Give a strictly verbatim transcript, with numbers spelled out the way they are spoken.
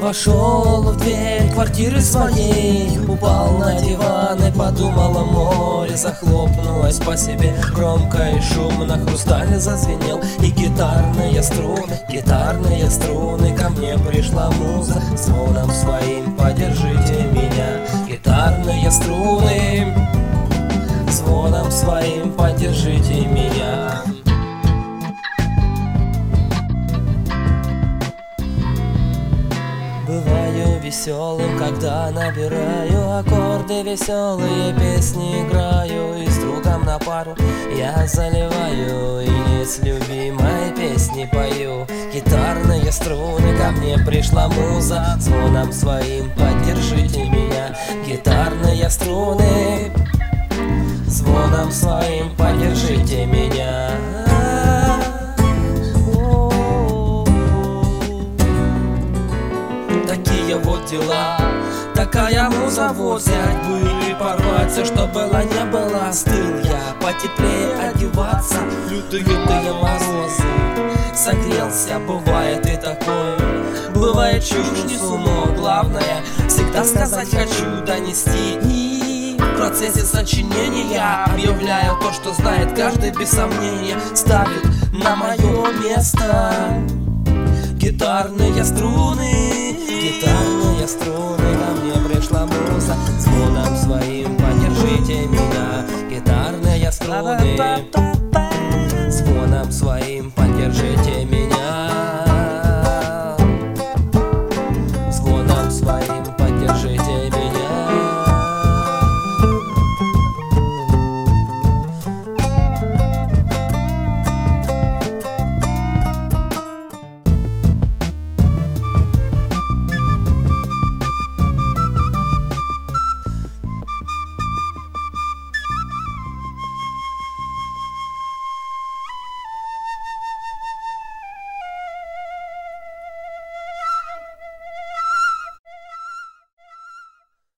вошел в дверь квартиры своей, упал на диван и подумал о море. Захлопнулась по себе громко и шумно, хрусталь зазвенел и гитарные струны, гитарные струны. Ко мне пришла муза, звоном своим поддержите меня. Гитарные струны, звоном своим поддержите меня. Бываю веселым, когда набираю аккорды, веселые песни играю, и с другом на пару я заливаю, и с любимой песни пою. Гитарные струны, ко мне пришла муза, звоном своим поддержите меня. Гитарные струны, звоном своим поддержите меня. Такие вот дела, такая муза, вот взять бы и порвать все, что было, не было. Остыл я, потеплее одеваться, лютые морозы. Согрелся, бывает и такое, бывает чушь несу, но главное всегда сказать хочу, донести. И в процессе сочинения объявляю то, что знает каждый без сомнения, ставит на мое место гитарные струны. Гитарные струны, ко мне пришла муза, звоном своим поддержите меня. Гитарные струны, звоном своим поддержите меня.